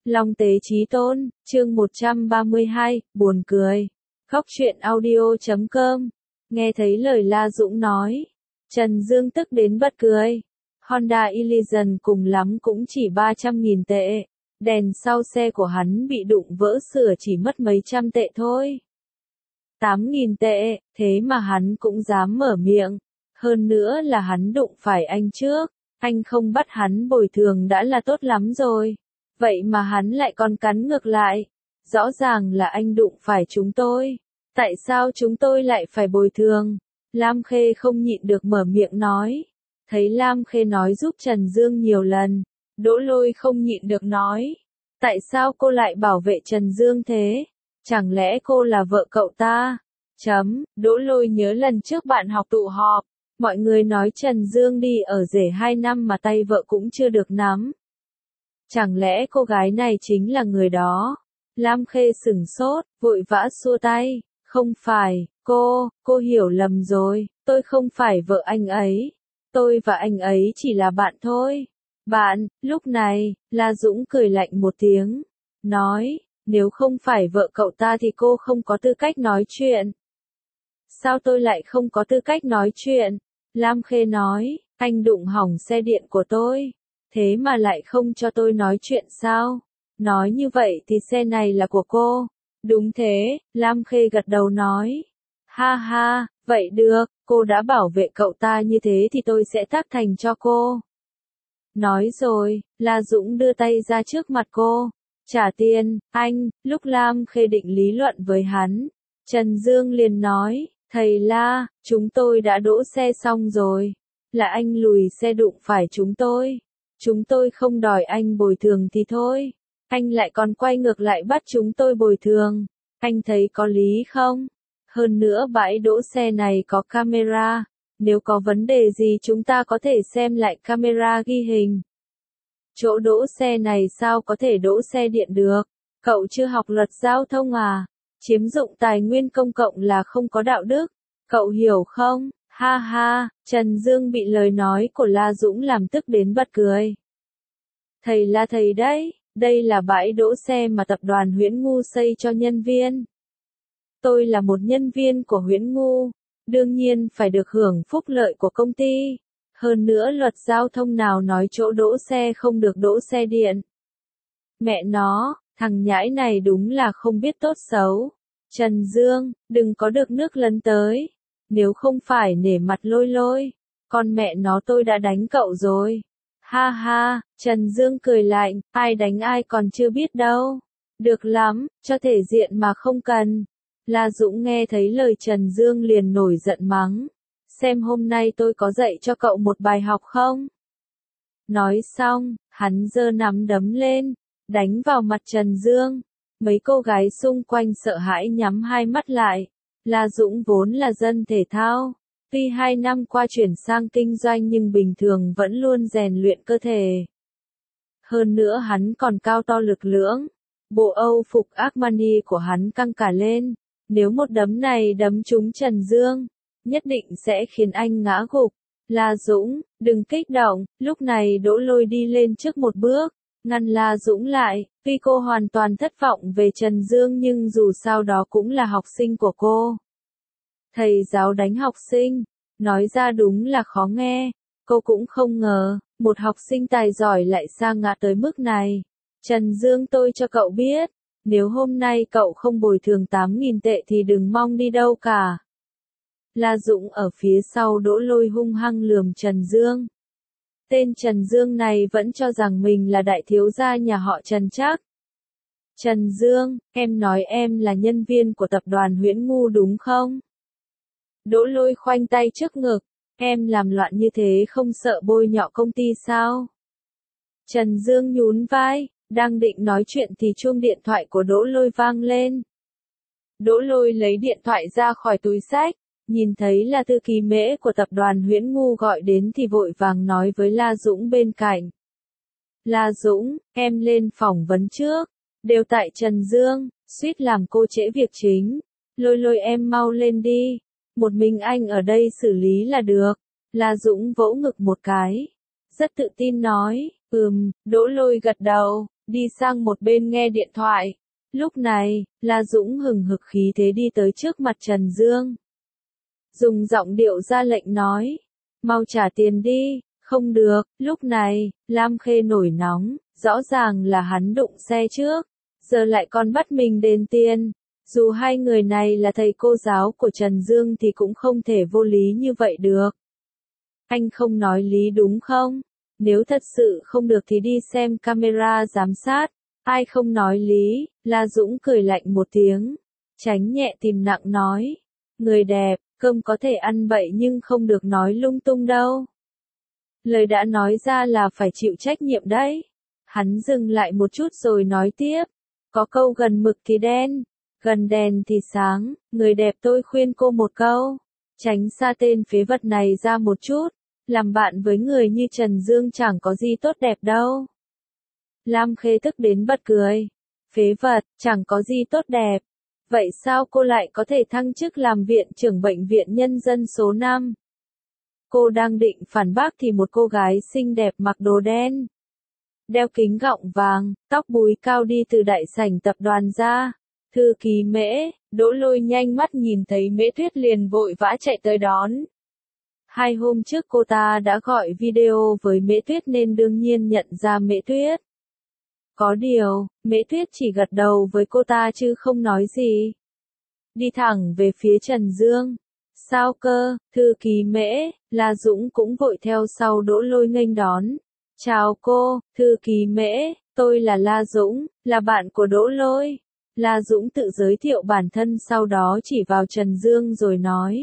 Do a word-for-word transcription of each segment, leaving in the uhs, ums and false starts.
Long Tế Chí Tôn, chương một trăm ba mươi hai, buồn cười. Khóc chuyện audio chấm com. Nghe thấy lời La Dũng nói, Trần Dương tức đến bật cười. Honda Elysion cùng lắm cũng chỉ ba trăm nghìn tệ. Đèn sau xe của hắn bị đụng vỡ sửa chỉ mất mấy trăm tệ thôi. tám nghìn tệ, thế mà hắn cũng dám mở miệng. Hơn nữa là hắn đụng phải anh trước. Anh không bắt hắn bồi thường đã là tốt lắm rồi. Vậy mà hắn lại còn cắn ngược lại. Rõ ràng là anh đụng phải chúng tôi. Tại sao chúng tôi lại phải bồi thường? Lam Khê không nhịn được mở miệng nói. Thấy Lam Khê nói giúp Trần Dương nhiều lần. Đỗ Lôi không nhịn được nói. Tại sao cô lại bảo vệ Trần Dương thế? Chẳng lẽ cô là vợ cậu ta? Chấm, Đỗ Lôi nhớ lần trước bạn học tụ họp. Mọi người nói Trần Dương đi ở rể hai năm mà tay vợ cũng chưa được nắm. Chẳng lẽ cô gái này chính là người đó? Lam Khê sửng sốt, vội vã xua tay. Không phải, cô, cô hiểu lầm rồi, tôi không phải vợ anh ấy. Tôi và anh ấy chỉ là bạn thôi. Bạn, lúc này, La Dũng cười lạnh một tiếng. Nói, nếu không phải vợ cậu ta thì cô không có tư cách nói chuyện. Sao tôi lại không có tư cách nói chuyện? Lam Khê nói, anh đụng hỏng xe điện của tôi. Thế mà lại không cho tôi nói chuyện sao? Nói như vậy thì xe này là của cô. Đúng thế, Lam Khê gật đầu nói. Ha ha, vậy được, cô đã bảo vệ cậu ta như thế thì tôi sẽ tác thành cho cô. Nói rồi, La Dũng đưa tay ra trước mặt cô. Trả tiền, anh, lúc Lam Khê định lý luận với hắn. Trần Dương liền nói, thầy La, chúng tôi đã đỗ xe xong rồi. Là anh lùi xe đụng phải chúng tôi. Chúng tôi không đòi anh bồi thường thì thôi. Anh lại còn quay ngược lại bắt chúng tôi bồi thường. Anh thấy có lý không? Hơn nữa bãi đỗ xe này có camera. Nếu có vấn đề gì chúng ta có thể xem lại camera ghi hình. Chỗ đỗ xe này sao có thể đỗ xe điện được? Cậu chưa học luật giao thông à? Chiếm dụng tài nguyên công cộng là không có đạo đức. Cậu hiểu không? Ha ha, Trần Dương bị lời nói của La Dũng làm tức đến bật cười. Thầy là thầy đấy, đây là bãi đỗ xe mà tập đoàn Huyễn Ngu xây cho nhân viên. Tôi là một nhân viên của Huyễn Ngu, đương nhiên phải được hưởng phúc lợi của công ty. Hơn nữa luật giao thông nào nói chỗ đỗ xe không được đỗ xe điện. Mẹ nó, thằng nhãi này đúng là không biết tốt xấu. Trần Dương, đừng có được nước lấn tới. Nếu không phải nể mặt Lôi Lôi, con mẹ nó tôi đã đánh cậu rồi. Ha ha, Trần Dương cười lạnh, ai đánh ai còn chưa biết đâu. Được lắm, cho thể diện mà không cần. La Dũng nghe thấy lời Trần Dương liền nổi giận mắng. Xem hôm nay tôi có dạy cho cậu một bài học không? Nói xong, hắn giơ nắm đấm lên, đánh vào mặt Trần Dương. Mấy cô gái xung quanh sợ hãi nhắm hai mắt lại. La Dũng vốn là dân thể thao. Tuy hai năm qua chuyển sang kinh doanh nhưng bình thường vẫn luôn rèn luyện cơ thể. Hơn nữa hắn còn cao to lực lưỡng. Bộ Âu phục Armani của hắn căng cả lên. Nếu một đấm này đấm trúng Trần Dương, nhất định sẽ khiến anh ngã gục. La Dũng, đừng kích động. Lúc này Đỗ Lôi đi lên trước một bước, ngăn La Dũng lại. Tuy cô hoàn toàn thất vọng về Trần Dương nhưng dù sao đó cũng là học sinh của cô. Thầy giáo đánh học sinh, nói ra đúng là khó nghe. Cô cũng không ngờ, một học sinh tài giỏi lại sa ngã tới mức này. Trần Dương, tôi cho cậu biết, nếu hôm nay cậu không bồi thường tám nghìn tệ thì đừng mong đi đâu cả. La Dũng ở phía sau Đỗ Lôi hung hăng lườm Trần Dương. Tên Trần Dương này vẫn cho rằng mình là đại thiếu gia nhà họ Trần chắc. Trần Dương, em nói em là nhân viên của tập đoàn Huyễn Ngu đúng không? Đỗ Lôi khoanh tay trước ngực, em làm loạn như thế không sợ bôi nhọ công ty sao? Trần Dương nhún vai, đang định nói chuyện thì chuông điện thoại của Đỗ Lôi vang lên. Đỗ Lôi lấy điện thoại ra khỏi túi xách, nhìn thấy là thư ký Mễ của tập đoàn Huyễn Ngu gọi đến thì vội vàng nói với La Dũng bên cạnh. La Dũng, em lên phỏng vấn trước, đều tại Trần Dương, suýt làm cô trễ việc chính. Lôi Lôi em mau lên đi. Một mình anh ở đây xử lý là được. La Dũng vỗ ngực một cái. Rất tự tin nói, ừm, Đỗ Lôi gật đầu. đi sang một bên nghe điện thoại. Lúc này, La Dũng hừng hực khí thế đi tới trước mặt Trần Dương. Dùng giọng điệu ra lệnh nói, mau trả tiền đi, không được, lúc này, Lam Khê nổi nóng, rõ ràng là hắn đụng xe trước, giờ lại còn bắt mình đền tiền. Dù hai người này là thầy cô giáo của Trần Dương thì cũng không thể vô lý như vậy được. Anh không nói lý đúng không? Nếu thật sự không được thì đi xem camera giám sát. Ai không nói lý, La Dũng cười lạnh một tiếng. Tránh nhẹ tìm nặng nói. Người đẹp, cơm có thể ăn bậy nhưng không được nói lung tung đâu. Lời đã nói ra là phải chịu trách nhiệm đấy. Hắn dừng lại một chút rồi nói tiếp. Có câu gần mực thì đen, gần đèn thì sáng. Người đẹp tôi khuyên cô một câu. Tránh xa tên phế vật này ra một chút. Làm bạn với người như Trần Dương chẳng có gì tốt đẹp đâu. Lam Khê tức đến bật cười. Phế vật, chẳng có gì tốt đẹp. Vậy sao cô lại có thể thăng chức làm viện trưởng bệnh viện nhân dân số năm? Cô đang định phản bác thì một cô gái xinh đẹp mặc đồ đen, đeo kính gọng vàng, tóc búi cao đi từ đại sảnh tập đoàn ra. Thư ký Mễ, Đỗ Lôi nhanh mắt nhìn thấy Mễ Tuyết liền vội vã chạy tới đón. Hai hôm trước cô ta đã gọi video với Mễ Tuyết nên đương nhiên nhận ra Mễ Tuyết. Có điều, Mễ Tuyết chỉ gật đầu với cô ta chứ không nói gì. Đi thẳng về phía Trần Dương. Sao cơ, thư ký Mễ, La Dũng cũng vội theo sau Đỗ Lôi nghênh đón. Chào cô, thư ký Mễ, tôi là La Dũng, là bạn của Đỗ Lôi. La Dũng tự giới thiệu bản thân sau đó chỉ vào Trần Dương rồi nói.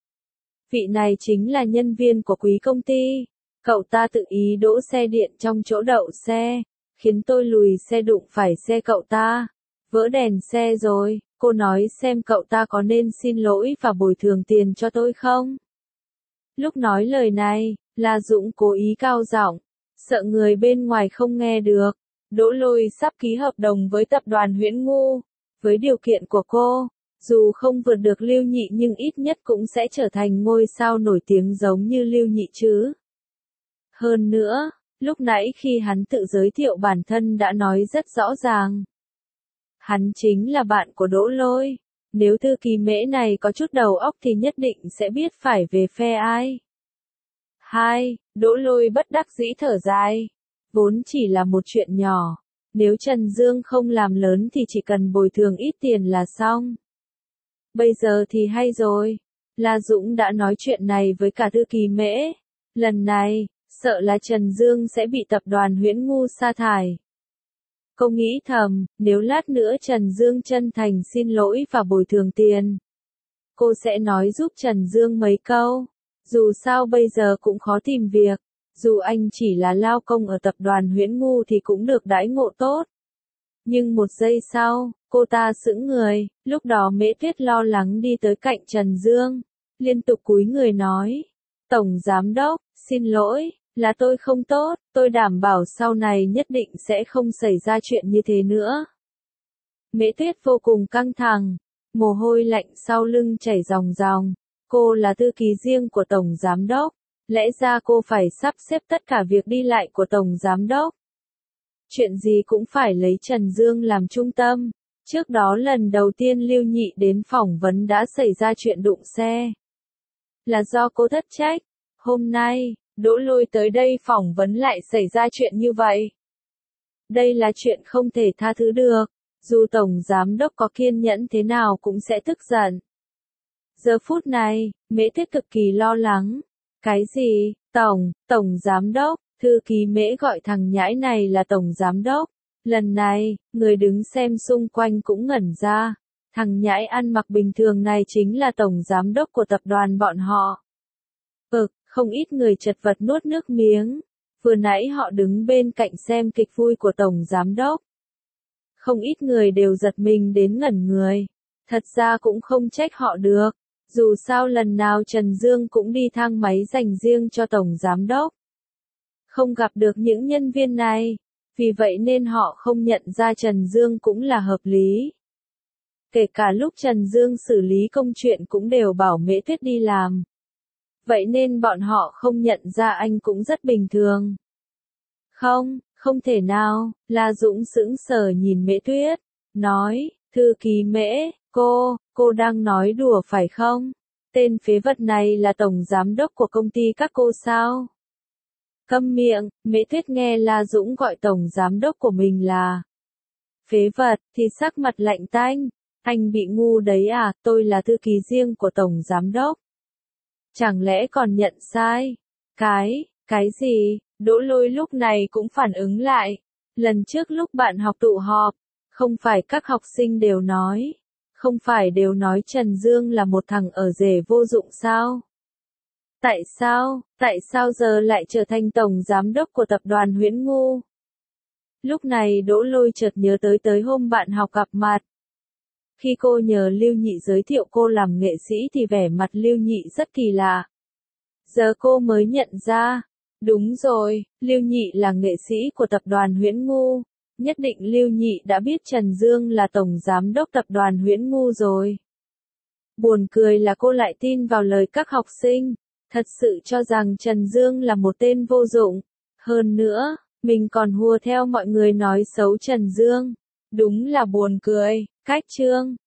Vị này chính là nhân viên của quý công ty. Cậu ta tự ý đỗ xe điện trong chỗ đậu xe, khiến tôi lùi xe đụng phải xe cậu ta. Vỡ đèn xe rồi, cô nói xem cậu ta có nên xin lỗi và bồi thường tiền cho tôi không? Lúc nói lời này, La Dũng cố ý cao giọng, sợ người bên ngoài không nghe được. Đỗ Lôi sắp ký hợp đồng với tập đoàn Huyễn Ngu. Với điều kiện của cô, dù không vượt được Lưu Nhị nhưng ít nhất cũng sẽ trở thành ngôi sao nổi tiếng giống như Lưu Nhị chứ. Hơn nữa, lúc nãy khi hắn tự giới thiệu bản thân đã nói rất rõ ràng. Hắn chính là bạn của Đỗ Lôi. Nếu thư ký Mễ này có chút đầu óc thì nhất định sẽ biết phải về phe ai. Hai, Đỗ Lôi bất đắc dĩ thở dài. Vốn chỉ là một chuyện nhỏ. Nếu Trần Dương không làm lớn thì chỉ cần bồi thường ít tiền là xong. Bây giờ thì hay rồi. La Dũng đã nói chuyện này với cả thư ký Mễ. Lần này, sợ là Trần Dương sẽ bị tập đoàn Huyễn Ngu sa thải. Cô nghĩ thầm, nếu lát nữa Trần Dương chân thành xin lỗi và bồi thường tiền, cô sẽ nói giúp Trần Dương mấy câu. Dù sao bây giờ cũng khó tìm việc. Dù anh chỉ là lao công ở tập đoàn Huyễn Ngu thì cũng được đãi ngộ tốt. Nhưng một giây sau, cô ta sững người, lúc đó Mễ Tuyết lo lắng đi tới cạnh Trần Dương, liên tục cúi người nói. Tổng Giám Đốc, xin lỗi, là tôi không tốt, tôi đảm bảo sau này nhất định sẽ không xảy ra chuyện như thế nữa. Mễ Tuyết vô cùng căng thẳng, mồ hôi lạnh sau lưng chảy ròng ròng. Cô là thư ký riêng của Tổng Giám Đốc. Lẽ ra cô phải sắp xếp tất cả việc đi lại của Tổng Giám Đốc. Chuyện gì cũng phải lấy Trần Dương làm trung tâm. Trước đó lần đầu tiên Lưu Nhị đến phỏng vấn đã xảy ra chuyện đụng xe. Là do cô thất trách. Hôm nay, Đỗ Lôi tới đây phỏng vấn lại xảy ra chuyện như vậy. Đây là chuyện không thể tha thứ được. Dù Tổng Giám Đốc có kiên nhẫn thế nào cũng sẽ tức giận. Giờ phút này, Mễ Tuyết cực kỳ lo lắng. Cái gì? Tổng, Tổng Giám Đốc, thư ký Mễ gọi thằng nhãi này là Tổng Giám Đốc. Lần này, người đứng xem xung quanh cũng ngẩn ra. Thằng nhãi ăn mặc bình thường này chính là Tổng Giám Đốc của tập đoàn bọn họ. Ực, không ít người chật vật nuốt nước miếng. Vừa nãy họ đứng bên cạnh xem kịch vui của Tổng Giám Đốc. Không ít người đều giật mình đến ngẩn người. Thật ra cũng không trách họ được. Dù sao lần nào Trần Dương cũng đi thang máy dành riêng cho Tổng Giám Đốc. Không gặp được những nhân viên này. Vì vậy nên họ không nhận ra Trần Dương cũng là hợp lý. Kể cả lúc Trần Dương xử lý công chuyện cũng đều bảo Mễ Tuyết đi làm. Vậy nên bọn họ không nhận ra anh cũng rất bình thường. Không, Không thể nào, La Dũng sững sờ nhìn Mễ Tuyết, nói, thư ký Mễ, cô, cô đang nói đùa phải không? Tên phế vật này là tổng giám đốc của công ty các cô sao? Câm miệng, Mễ Tuyết nghe La Dũng gọi tổng giám đốc của mình là phế vật, thì sắc mặt lạnh tanh. Anh bị ngu đấy à, tôi là thư ký riêng của tổng giám đốc. Chẳng lẽ còn nhận sai? Cái, cái gì? Đỗ Lôi lúc này cũng phản ứng lại. Lần trước lúc bạn học tụ họp, không phải các học sinh đều nói, không phải đều nói Trần Dương là một thằng ở rể vô dụng sao? Tại sao, tại sao giờ lại trở thành tổng giám đốc của tập đoàn Huyễn Ngu? Lúc này Đỗ Lôi chợt nhớ tới tới hôm bạn học gặp mặt. Khi cô nhờ Lưu Nhị giới thiệu cô làm nghệ sĩ thì vẻ mặt Lưu Nhị rất kỳ lạ. Giờ cô mới nhận ra. Đúng rồi, Lưu Nhị là nghệ sĩ của tập đoàn Huyễn Ngu. Nhất định Lưu Nhị đã biết Trần Dương là tổng giám đốc tập đoàn Huyễn Ngu rồi. Buồn cười là cô lại tin vào lời các học sinh. Thật sự cho rằng Trần Dương là một tên vô dụng. Hơn nữa, mình còn hùa theo mọi người nói xấu Trần Dương. Đúng là buồn cười. Cách chương